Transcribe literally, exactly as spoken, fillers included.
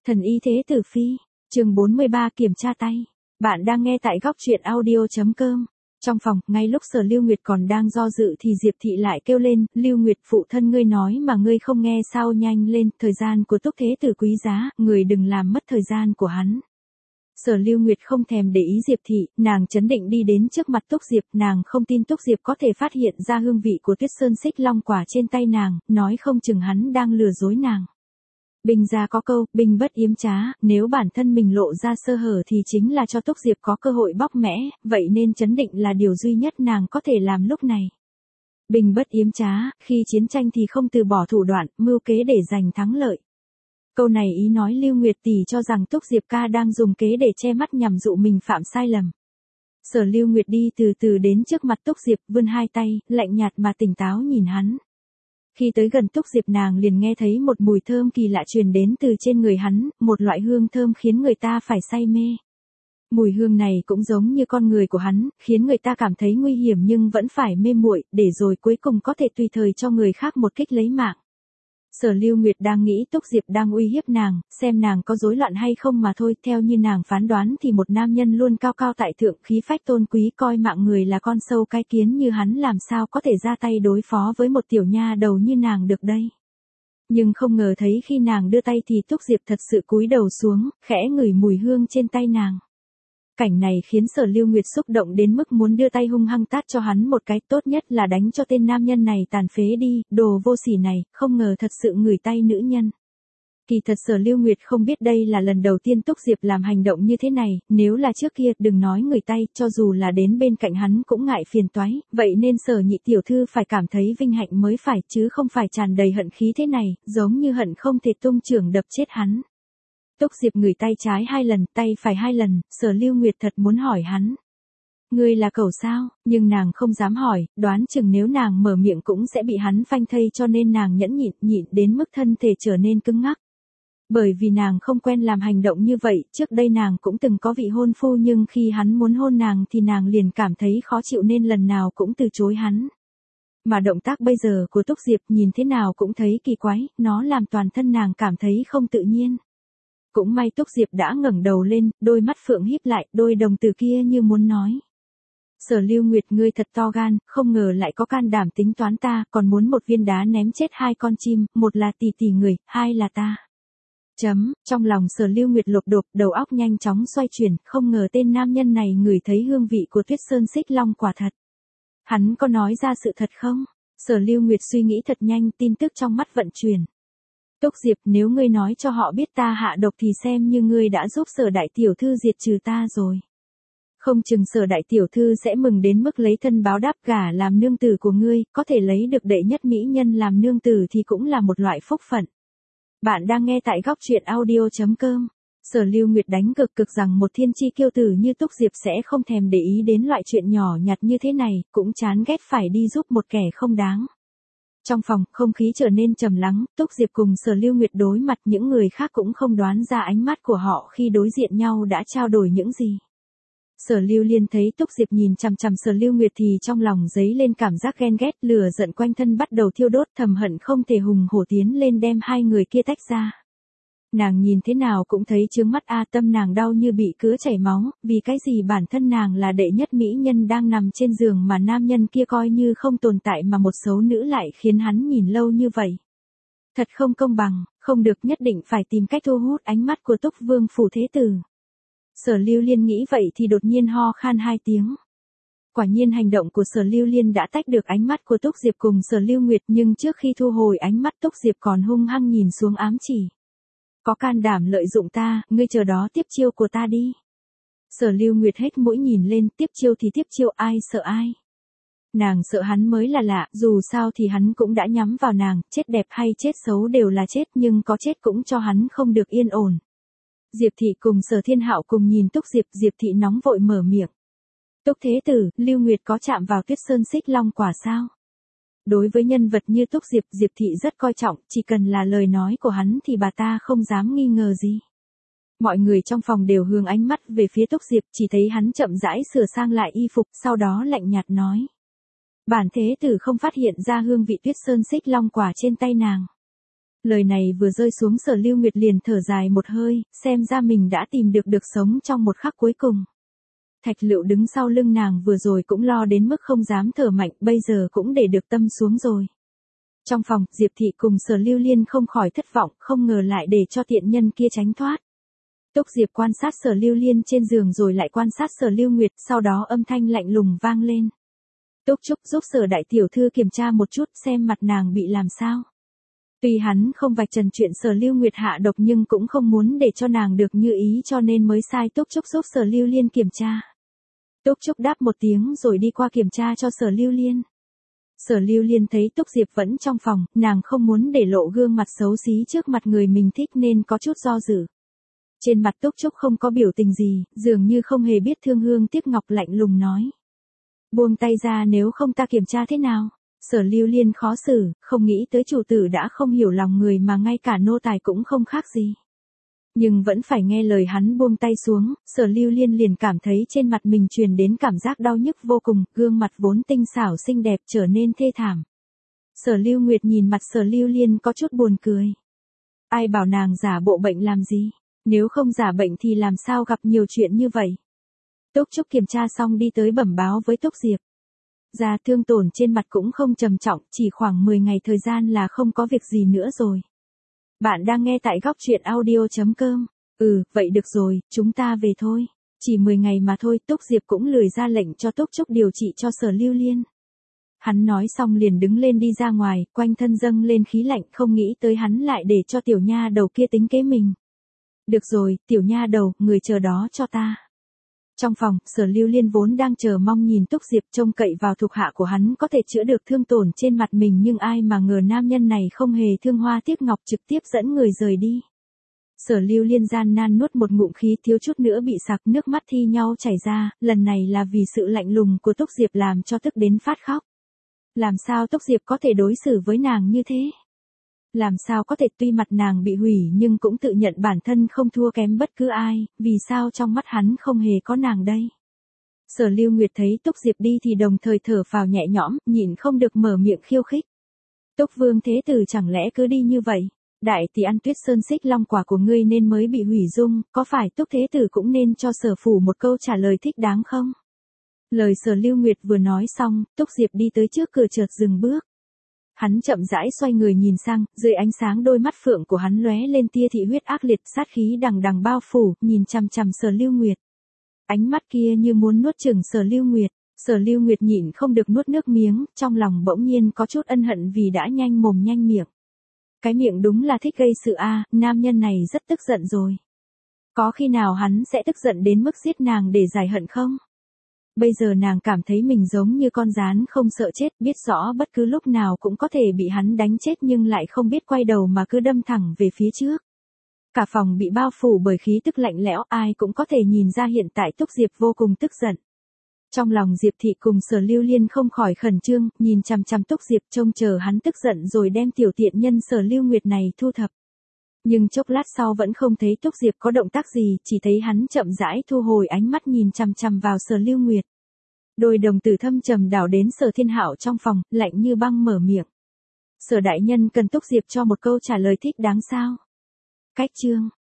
Thần y thế tử phi, chương bốn mươi ba kiểm tra tay. Bạn đang nghe tại góc truyện audio.com. Trong phòng, ngay lúc Sở Lưu Nguyệt còn đang do dự thì Diệp Thị lại kêu lên, Lưu Nguyệt phụ thân ngươi nói mà ngươi không nghe sao, nhanh lên, thời gian của Túc Thế Tử quý giá, người đừng làm mất thời gian của hắn. Sở Lưu Nguyệt không thèm để ý Diệp Thị, nàng trấn định đi đến trước mặt Túc Diệp, nàng không tin Túc Diệp có thể phát hiện ra hương vị của Tuyết Sơn Xích Long quả trên tay nàng, nói không chừng hắn đang lừa dối nàng. Bình gia có câu, bình bất yếm trá, nếu bản thân mình lộ ra sơ hở thì chính là cho Túc Diệp có cơ hội bóc mẽ, vậy nên trấn định là điều duy nhất nàng có thể làm lúc này. Bình bất yếm trá, khi chiến tranh thì không từ bỏ thủ đoạn, mưu kế để giành thắng lợi. Câu này ý nói Lưu Nguyệt tỷ cho rằng Túc Diệp ca đang dùng kế để che mắt nhằm dụ mình phạm sai lầm. Sở Lưu Nguyệt đi từ từ đến trước mặt Túc Diệp, vươn hai tay, lạnh nhạt mà tỉnh táo nhìn hắn. Khi tới gần Túc Diệp nàng liền nghe thấy một mùi thơm kỳ lạ truyền đến từ trên người hắn, một loại hương thơm khiến người ta phải say mê. Mùi hương này cũng giống như con người của hắn, khiến người ta cảm thấy nguy hiểm nhưng vẫn phải mê muội, để rồi cuối cùng có thể tùy thời cho người khác một kích lấy mạng. Sở Lưu Nguyệt đang nghĩ Túc Diệp đang uy hiếp nàng, xem nàng có rối loạn hay không mà thôi, theo như nàng phán đoán thì một nam nhân luôn cao cao tại thượng, khí phách tôn quý, coi mạng người là con sâu cái kiến như hắn làm sao có thể ra tay đối phó với một tiểu nha đầu như nàng được đây. Nhưng không ngờ thấy khi nàng đưa tay thì Túc Diệp thật sự cúi đầu xuống, khẽ ngửi mùi hương trên tay nàng. Cảnh này khiến Sở Lưu Nguyệt xúc động đến mức muốn đưa tay hung hăng tát cho hắn một cái, tốt nhất là đánh cho tên nam nhân này tàn phế đi, đồ vô sỉ này, không ngờ thật sự ngửi tay nữ nhân. Kỳ thật Sở Lưu Nguyệt không biết đây là lần đầu tiên Túc Diệp làm hành động như thế này, nếu là trước kia, đừng nói ngửi tay, cho dù là đến bên cạnh hắn cũng ngại phiền toái, vậy nên Sở nhị tiểu thư phải cảm thấy vinh hạnh mới phải, chứ không phải tràn đầy hận khí thế này, giống như hận không thể tung chưởng đập chết hắn. Túc Diệp ngửi tay trái hai lần, tay phải hai lần, Sở Lưu Nguyệt thật muốn hỏi hắn. Ngươi là cẩu sao, nhưng nàng không dám hỏi, đoán chừng nếu nàng mở miệng cũng sẽ bị hắn phanh thây, cho nên nàng nhẫn nhịn, nhịn đến mức thân thể trở nên cứng ngắc. Bởi vì nàng không quen làm hành động như vậy, trước đây nàng cũng từng có vị hôn phu nhưng khi hắn muốn hôn nàng thì nàng liền cảm thấy khó chịu nên lần nào cũng từ chối hắn. Mà động tác bây giờ của Túc Diệp nhìn thế nào cũng thấy kỳ quái, nó làm toàn thân nàng cảm thấy không tự nhiên. Cũng may Túc Diệp đã ngẩng đầu lên, đôi mắt phượng híp lại, đôi đồng tử kia như muốn nói. Sở Lưu Nguyệt ngươi thật to gan, không ngờ lại có can đảm tính toán ta, còn muốn một viên đá ném chết hai con chim, một là tỷ tỷ người, hai là ta. Chấm, trong lòng Sở Lưu Nguyệt lột đột, đầu óc nhanh chóng xoay chuyển, không ngờ tên nam nhân này ngửi thấy hương vị của Tuyết Sơn Xích Long quả thật. Hắn có nói ra sự thật không? Sở Lưu Nguyệt suy nghĩ thật nhanh, tin tức trong mắt vận chuyển. Túc Diệp, nếu ngươi nói cho họ biết ta hạ độc thì xem như ngươi đã giúp Sở đại tiểu thư diệt trừ ta rồi. Không chừng Sở đại tiểu thư sẽ mừng đến mức lấy thân báo đáp, gả làm nương tử của ngươi, có thể lấy được đệ nhất mỹ nhân làm nương tử thì cũng là một loại phúc phận. Bạn đang nghe tại góc truyện audio.com. Sở Lưu Nguyệt đánh cực cực rằng một thiên chi kiêu tử như Túc Diệp sẽ không thèm để ý đến loại chuyện nhỏ nhặt như thế này, cũng chán ghét phải đi giúp một kẻ không đáng. Trong phòng, không khí trở nên trầm lắng, Túc Diệp cùng Sở Lưu Nguyệt đối mặt, những người khác cũng không đoán ra ánh mắt của họ khi đối diện nhau đã trao đổi những gì. Sở Lưu Liên thấy Túc Diệp nhìn chằm chằm Sở Lưu Nguyệt thì trong lòng dấy lên cảm giác ghen ghét, lửa giận quanh thân bắt đầu thiêu đốt, thầm hận không thể hùng hổ tiến lên đem hai người kia tách ra. Nàng nhìn thế nào cũng thấy chướng mắt a, tâm nàng đau như bị cứa chảy máu, vì cái gì bản thân nàng là đệ nhất mỹ nhân đang nằm trên giường mà nam nhân kia coi như không tồn tại mà một xấu nữ lại khiến hắn nhìn lâu như vậy. Thật không công bằng, không được, nhất định phải tìm cách thu hút ánh mắt của Túc Vương phủ thế tử. Sở Lưu Liên nghĩ vậy thì đột nhiên ho khan hai tiếng. Quả nhiên hành động của Sở Lưu Liên đã tách được ánh mắt của Túc Diệp cùng Sở Lưu Nguyệt, nhưng trước khi thu hồi ánh mắt Túc Diệp còn hung hăng nhìn xuống ám chỉ. Có can đảm lợi dụng ta, ngươi chờ đó tiếp chiêu của ta đi. Sở Lưu Nguyệt hết mũi nhìn lên, tiếp chiêu thì tiếp chiêu, ai sợ ai. Nàng sợ hắn mới là lạ, dù sao thì hắn cũng đã nhắm vào nàng, chết đẹp hay chết xấu đều là chết, nhưng có chết cũng cho hắn không được yên ổn. Diệp Thị cùng Sở Thiên Hạo cùng nhìn Túc Diệp, Diệp Thị nóng vội mở miệng. Túc Thế Tử, Lưu Nguyệt có chạm vào Tuyết Sơn Xích Long quả sao? Đối với nhân vật như Túc Diệp, Diệp Thị rất coi trọng, chỉ cần là lời nói của hắn thì bà ta không dám nghi ngờ gì. Mọi người trong phòng đều hướng ánh mắt về phía Túc Diệp, chỉ thấy hắn chậm rãi sửa sang lại y phục, sau đó lạnh nhạt nói. Bản Thế Tử không phát hiện ra hương vị Tuyết Sơn Xích Long quả trên tay nàng. Lời này vừa rơi xuống Sở Lưu Nguyệt liền thở dài một hơi, xem ra mình đã tìm được được sống trong một khắc cuối cùng. Thạch Lựu đứng sau lưng nàng vừa rồi cũng lo đến mức không dám thở mạnh, bây giờ cũng để được tâm xuống rồi. Trong phòng, Diệp Thị cùng Sở Lưu Liên không khỏi thất vọng, không ngờ lại để cho tiện nhân kia tránh thoát. Túc Diệp quan sát Sở Lưu Liên trên giường rồi lại quan sát Sở Lưu Nguyệt, sau đó âm thanh lạnh lùng vang lên. Túc Trúc giúp Sở đại tiểu thư kiểm tra một chút xem mặt nàng bị làm sao. Tuy hắn không vạch trần chuyện Sở Lưu Nguyệt hạ độc nhưng cũng không muốn để cho nàng được như ý cho nên mới sai Túc Trúc giúp Sở Lưu Liên kiểm tra. Túc Trúc đáp một tiếng rồi đi qua kiểm tra cho Sở Lưu Liên. Sở Lưu Liên thấy Túc Diệp vẫn trong phòng, nàng không muốn để lộ gương mặt xấu xí trước mặt người mình thích nên có chút do dự. Trên mặt Túc Trúc không có biểu tình gì, dường như không hề biết thương hương tiếc ngọc, lạnh lùng nói. Buông tay ra, nếu không ta kiểm tra thế nào? Sở Lưu Liên khó xử, không nghĩ tới chủ tử đã không hiểu lòng người mà ngay cả nô tài cũng không khác gì. Nhưng vẫn phải nghe lời hắn buông tay xuống, Sở Lưu Liên liền cảm thấy trên mặt mình truyền đến cảm giác đau nhức vô cùng, gương mặt vốn tinh xảo xinh đẹp trở nên thê thảm. Sở Lưu Nguyệt nhìn mặt Sở Lưu Liên có chút buồn cười. Ai bảo nàng giả bộ bệnh làm gì? Nếu không giả bệnh thì làm sao gặp nhiều chuyện như vậy? Túc Trúc kiểm tra xong đi tới bẩm báo với Túc Diệp. Da thương tổn trên mặt cũng không trầm trọng, chỉ khoảng mười ngày thời gian là không có việc gì nữa rồi. Bạn đang nghe tại góc truyện audio chấm com. Ừ, vậy được rồi, chúng ta về thôi. Chỉ mười ngày mà thôi, Túc Diệp cũng lười ra lệnh cho Túc Trúc điều trị cho Sở Lưu Liên. Hắn nói xong liền đứng lên đi ra ngoài, quanh thân dâng lên khí lạnh, không nghĩ tới hắn lại để cho tiểu nha đầu kia tính kế mình. Được rồi, tiểu nha đầu, người chờ đó cho ta. Trong phòng, Sở Lưu Liên vốn đang chờ mong nhìn Túc Diệp, trông cậy vào thuộc hạ của hắn có thể chữa được thương tổn trên mặt mình, nhưng ai mà ngờ nam nhân này không hề thương hoa tiếc ngọc, trực tiếp dẫn người rời đi. Sở Lưu Liên gian nan nuốt một ngụm khí, thiếu chút nữa bị sặc, nước mắt thi nhau chảy ra, lần này là vì sự lạnh lùng của Túc Diệp làm cho tức đến phát khóc. Làm sao Túc Diệp có thể đối xử với nàng như thế? Làm sao có thể, tuy mặt nàng bị hủy nhưng cũng tự nhận bản thân không thua kém bất cứ ai, vì sao trong mắt hắn không hề có nàng đây? Sở Lưu Nguyệt thấy Túc Diệp đi thì đồng thời thở phào nhẹ nhõm, nhịn không được mở miệng khiêu khích. Túc Vương Thế Tử chẳng lẽ cứ đi như vậy? Đại tỷ ăn Tuyết Sơn Xích Long quả của ngươi nên mới bị hủy dung, có phải Túc Thế Tử cũng nên cho Sở phủ một câu trả lời thích đáng không? Lời Sở Lưu Nguyệt vừa nói xong, Túc Diệp đi tới trước cửa chợt dừng bước. Hắn chậm rãi xoay người nhìn sang, dưới ánh sáng đôi mắt phượng của hắn lóe lên tia thị huyết ác liệt, sát khí đằng đằng bao phủ, nhìn chằm chằm Sở Lưu Nguyệt. Ánh mắt kia như muốn nuốt chửng Sở Lưu Nguyệt. Sở Lưu Nguyệt nhịn không được nuốt nước miếng, trong lòng bỗng nhiên có chút ân hận vì đã nhanh mồm nhanh miệng. Cái miệng đúng là thích gây sự a, à, nam nhân này rất tức giận rồi. Có khi nào hắn sẽ tức giận đến mức giết nàng để giải hận không? Bây giờ nàng cảm thấy mình giống như con gián không sợ chết, biết rõ bất cứ lúc nào cũng có thể bị hắn đánh chết nhưng lại không biết quay đầu mà cứ đâm thẳng về phía trước. Cả phòng bị bao phủ bởi khí tức lạnh lẽo, ai cũng có thể nhìn ra hiện tại Túc Diệp vô cùng tức giận. Trong lòng Diệp Thị cùng Sở Lưu Liên không khỏi khẩn trương, nhìn chằm chằm Túc Diệp trông chờ hắn tức giận rồi đem tiểu tiện nhân Sở Lưu Nguyệt này thu thập. Nhưng chốc lát sau vẫn không thấy Túc Diệp có động tác gì, chỉ thấy hắn chậm rãi thu hồi ánh mắt nhìn chằm chằm vào Sở Lưu Nguyệt. Đôi đồng tử thâm trầm đảo đến Sở Thiên Hạo trong phòng, lạnh như băng mở miệng. Sở đại nhân cần Túc Diệp cho một câu trả lời thích đáng sao? Cách chương.